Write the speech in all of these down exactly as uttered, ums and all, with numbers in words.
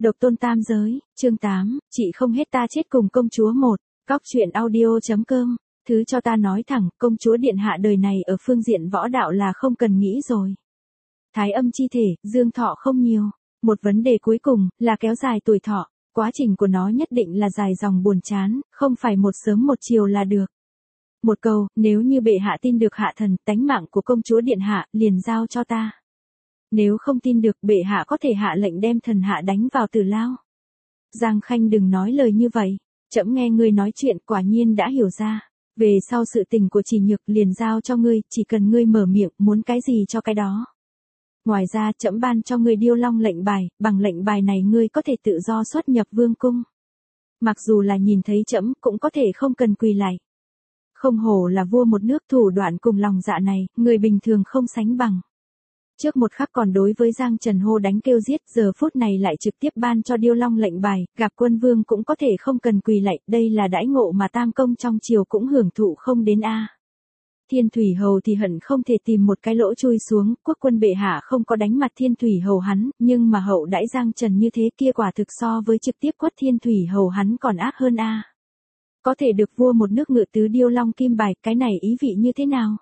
Độc tôn tam giới, chương tám, chị không hết ta chết cùng công chúa một, cóc truyện audio.com, thứ cho ta nói thẳng, công chúa điện hạ đời này ở phương diện võ đạo là không cần nghĩ rồi. Thái âm chi thể, dương thọ không nhiều. Một vấn đề cuối cùng, là kéo dài tuổi thọ, quá trình của nó nhất định là dài dòng buồn chán, không phải một sớm một chiều là được. Một câu, nếu như bệ hạ tin được hạ thần, tánh mạng của công chúa điện hạ, liền giao cho ta. Nếu không tin được, bệ hạ có thể hạ lệnh đem thần hạ đánh vào tử lao. Giang Khanh đừng nói lời như vậy, trẫm nghe ngươi nói chuyện quả nhiên đã hiểu ra. Về sau sự tình của Chỉ Nhược liền giao cho ngươi, chỉ cần ngươi mở miệng, muốn cái gì cho cái đó. Ngoài ra trẫm ban cho ngươi Điêu Long lệnh bài, bằng lệnh bài này ngươi có thể tự do xuất nhập vương cung. Mặc dù là nhìn thấy trẫm cũng có thể không cần quỳ lạy. Không hổ là vua một nước, thủ đoạn cùng lòng dạ này, người bình thường không sánh bằng. Trước một khắc còn đối với Giang Trần hô đánh kêu giết, giờ phút này lại trực tiếp ban cho Điêu Long lệnh bài, gặp quân vương cũng có thể không cần quỳ lạy, đây là đãi ngộ mà tam công trong triều cũng hưởng thụ không đến a. Thiên Thủy Hầu thì hận không thể tìm một cái lỗ chui xuống, quốc quân bệ hạ không có đánh mặt Thiên Thủy Hầu hắn, nhưng mà hậu đãi Giang Trần như thế kia quả thực so với trực tiếp quất Thiên Thủy Hầu hắn còn ác hơn a. Có thể được vua một nước ngự tứ Điêu Long kim bài, cái này ý vị như thế nào?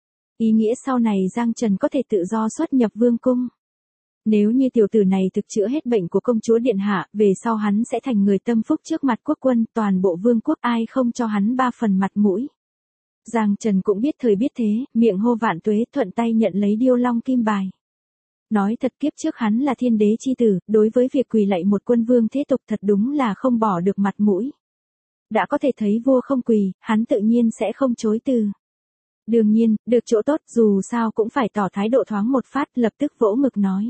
Ý nghĩa sau này Giang Trần có thể tự do xuất nhập vương cung. Nếu như tiểu tử này thực chữa hết bệnh của công chúa điện hạ, về sau hắn sẽ thành người tâm phúc trước mặt quốc quân, toàn bộ vương quốc ai không cho hắn ba phần mặt mũi. Giang Trần cũng biết thời biết thế, miệng hô vạn tuế, thuận tay nhận lấy Điêu Long kim bài. Nói thật, kiếp trước hắn là thiên đế chi tử, đối với việc quỳ lạy một quân vương thế tục thật đúng là không bỏ được mặt mũi. Đã có thể thấy vua không quỳ, hắn tự nhiên sẽ không chối từ. Đương nhiên, được chỗ tốt, dù sao cũng phải tỏ thái độ thoáng một phát, lập tức vỗ ngực nói.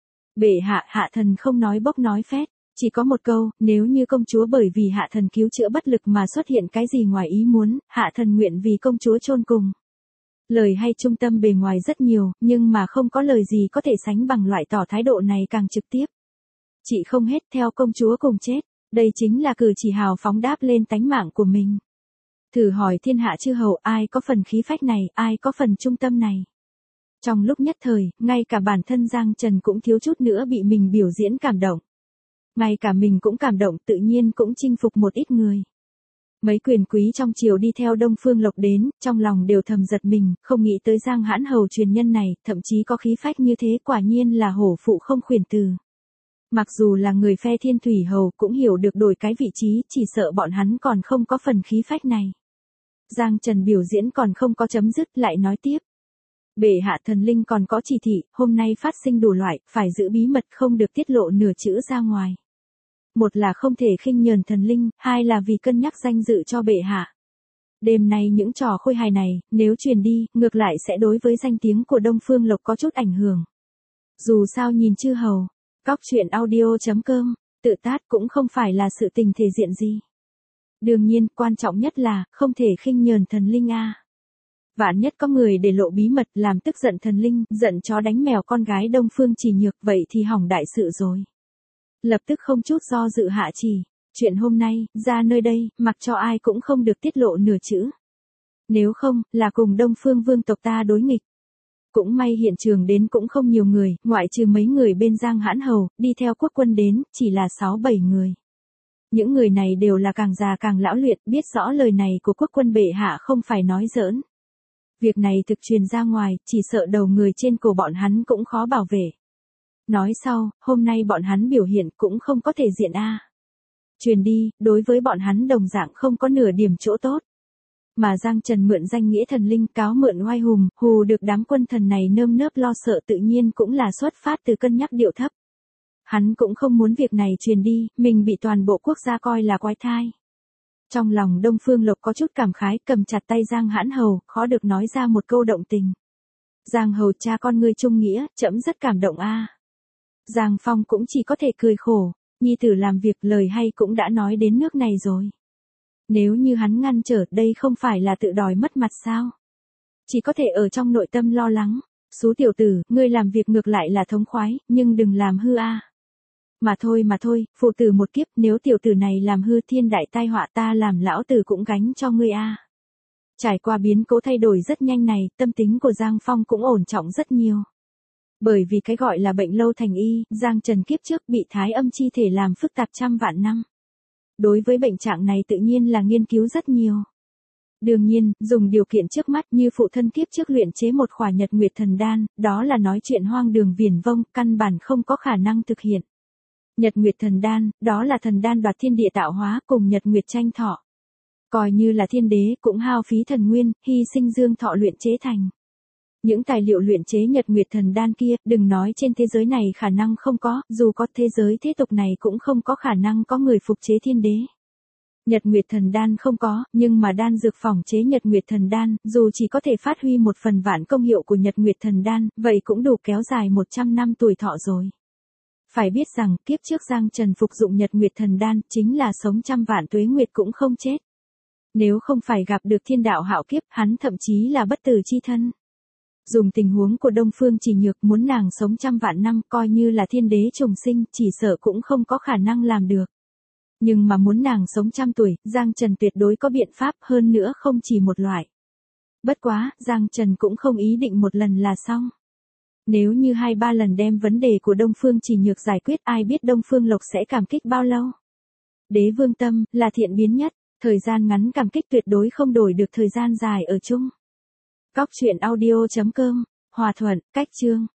Bệ hạ, hạ thần không nói bốc nói phét, chỉ có một câu, nếu như công chúa bởi vì hạ thần cứu chữa bất lực mà xuất hiện cái gì ngoài ý muốn, hạ thần nguyện vì công chúa chôn cùng. Lời hay trung tâm bề ngoài rất nhiều, nhưng mà không có lời gì có thể sánh bằng loại tỏ thái độ này càng trực tiếp. Chị không hết theo công chúa cùng chết, đây chính là cử chỉ hào phóng đáp lên tánh mạng của mình. Thử hỏi thiên hạ chư hầu ai có phần khí phách này, ai có phần trung tâm này. Trong lúc nhất thời, ngay cả bản thân Giang Trần cũng thiếu chút nữa bị mình biểu diễn cảm động. Ngay cả mình cũng cảm động, tự nhiên cũng chinh phục một ít người. Mấy quyền quý trong triều đi theo Đông Phương Lộc đến, trong lòng đều thầm giật mình, không nghĩ tới Giang hãn hầu truyền nhân này, thậm chí có khí phách như thế, quả nhiên là hổ phụ không khuyển từ. Mặc dù là người phe Thiên Thủy Hầu cũng hiểu được đổi cái vị trí, chỉ sợ bọn hắn còn không có phần khí phách này. Giang Trần biểu diễn còn không có chấm dứt, lại nói tiếp. Bệ hạ thần linh còn có chỉ thị, hôm nay phát sinh đủ loại, phải giữ bí mật không được tiết lộ nửa chữ ra ngoài. Một là không thể khinh nhờn thần linh, hai là vì cân nhắc danh dự cho bệ hạ. Đêm nay những trò khôi hài này, nếu truyền đi, ngược lại sẽ đối với danh tiếng của Đông Phương Lộc có chút ảnh hưởng. Dù sao nhìn chư hầu, cóc truyện audio.com, tự tát cũng không phải là sự tình thể diện gì. Đương nhiên, quan trọng nhất là, không thể khinh nhờn thần linh a. Vạn nhất có người để lộ bí mật làm tức giận thần linh, giận chó đánh mèo con gái Đông Phương Chỉ Nhược, vậy thì hỏng đại sự rồi. Lập tức không chút do dự hạ chỉ, chuyện hôm nay, ra nơi đây, mặc cho ai cũng không được tiết lộ nửa chữ. Nếu không, là cùng Đông Phương vương tộc ta đối nghịch. Cũng may hiện trường đến cũng không nhiều người, ngoại trừ mấy người bên Giang hãn hầu, đi theo quốc quân đến, chỉ là sáu bảy người. Những người này đều là càng già càng lão luyện, biết rõ lời này của quốc quân bệ hạ không phải nói giỡn. Việc này thực truyền ra ngoài, chỉ sợ đầu người trên cổ bọn hắn cũng khó bảo vệ. Nói sau, hôm nay bọn hắn biểu hiện cũng không có thể diện a. Truyền đi, đối với bọn hắn đồng dạng không có nửa điểm chỗ tốt. Mà Giang Trần mượn danh nghĩa thần linh, cáo mượn oai hùng, hù được đám quân thần này nơm nớp lo sợ, tự nhiên cũng là xuất phát từ cân nhắc điệu thấp. Hắn cũng không muốn việc này truyền đi, mình bị toàn bộ quốc gia coi là quái thai. Trong lòng Đông Phương Lộc có chút cảm khái, cầm chặt tay Giang hãn hầu, khó được nói ra một câu động tình. Giang hầu cha con ngươi trung nghĩa, trẫm rất cảm động a. Giang Phong cũng chỉ có thể cười khổ, nhi tử làm việc lời hay cũng đã nói đến nước này rồi. Nếu như hắn ngăn trở, đây không phải là tự đòi mất mặt sao? Chỉ có thể ở trong nội tâm lo lắng. Xú tiểu tử, ngươi làm việc ngược lại là thống khoái, nhưng đừng làm hư a. Mà thôi mà thôi, phụ tử một kiếp, nếu tiểu tử này làm hư thiên đại tai họa, ta làm lão tử cũng gánh cho ngươi a. Trải qua biến cố thay đổi rất nhanh này, tâm tính của Giang Phong cũng ổn trọng rất nhiều. Bởi vì cái gọi là bệnh lâu thành y, Giang Trần kiếp trước bị thái âm chi thể làm phức tạp trăm vạn năm. Đối với bệnh trạng này tự nhiên là nghiên cứu rất nhiều. Đương nhiên, dùng điều kiện trước mắt như phụ thân kiếp trước luyện chế một khỏa nhật nguyệt thần đan, đó là nói chuyện hoang đường viển vông, căn bản không có khả năng thực hiện. Nhật nguyệt thần đan, đó là thần đan đoạt thiên địa tạo hóa cùng nhật nguyệt tranh thọ. Coi như là thiên đế cũng hao phí thần nguyên, hy sinh dương thọ luyện chế thành. Những tài liệu luyện chế nhật nguyệt thần đan kia, đừng nói trên thế giới này khả năng không có, dù có thế giới thế tục này cũng không có khả năng có người phục chế thiên đế. Nhật nguyệt thần đan không có, nhưng mà đan dược phỏng chế nhật nguyệt thần đan, dù chỉ có thể phát huy một phần vạn công hiệu của nhật nguyệt thần đan, vậy cũng đủ kéo dài một trăm năm tuổi thọ rồi. Phải biết rằng, kiếp trước Giang Trần phục dụng nhật nguyệt thần đan, chính là sống trăm vạn tuế nguyệt cũng không chết. Nếu không phải gặp được thiên đạo hạo kiếp, hắn thậm chí là bất tử chi thân. Dùng tình huống của Đông Phương Chỉ Nhược muốn nàng sống trăm vạn năm coi như là thiên đế trùng sinh, chỉ sợ cũng không có khả năng làm được. Nhưng mà muốn nàng sống trăm tuổi, Giang Trần tuyệt đối có biện pháp, hơn nữa không chỉ một loại. Bất quá, Giang Trần cũng không ý định một lần là xong. Nếu như hai ba lần đem vấn đề của Đông Phương Chỉ Nhược giải quyết, ai biết Đông Phương Lộc sẽ cảm kích bao lâu. Đế vương tâm, là thiện biến nhất, thời gian ngắn cảm kích tuyệt đối không đổi được thời gian dài ở chung. Cóc truyện audio chấm com, Hòa Thuận, cách chương.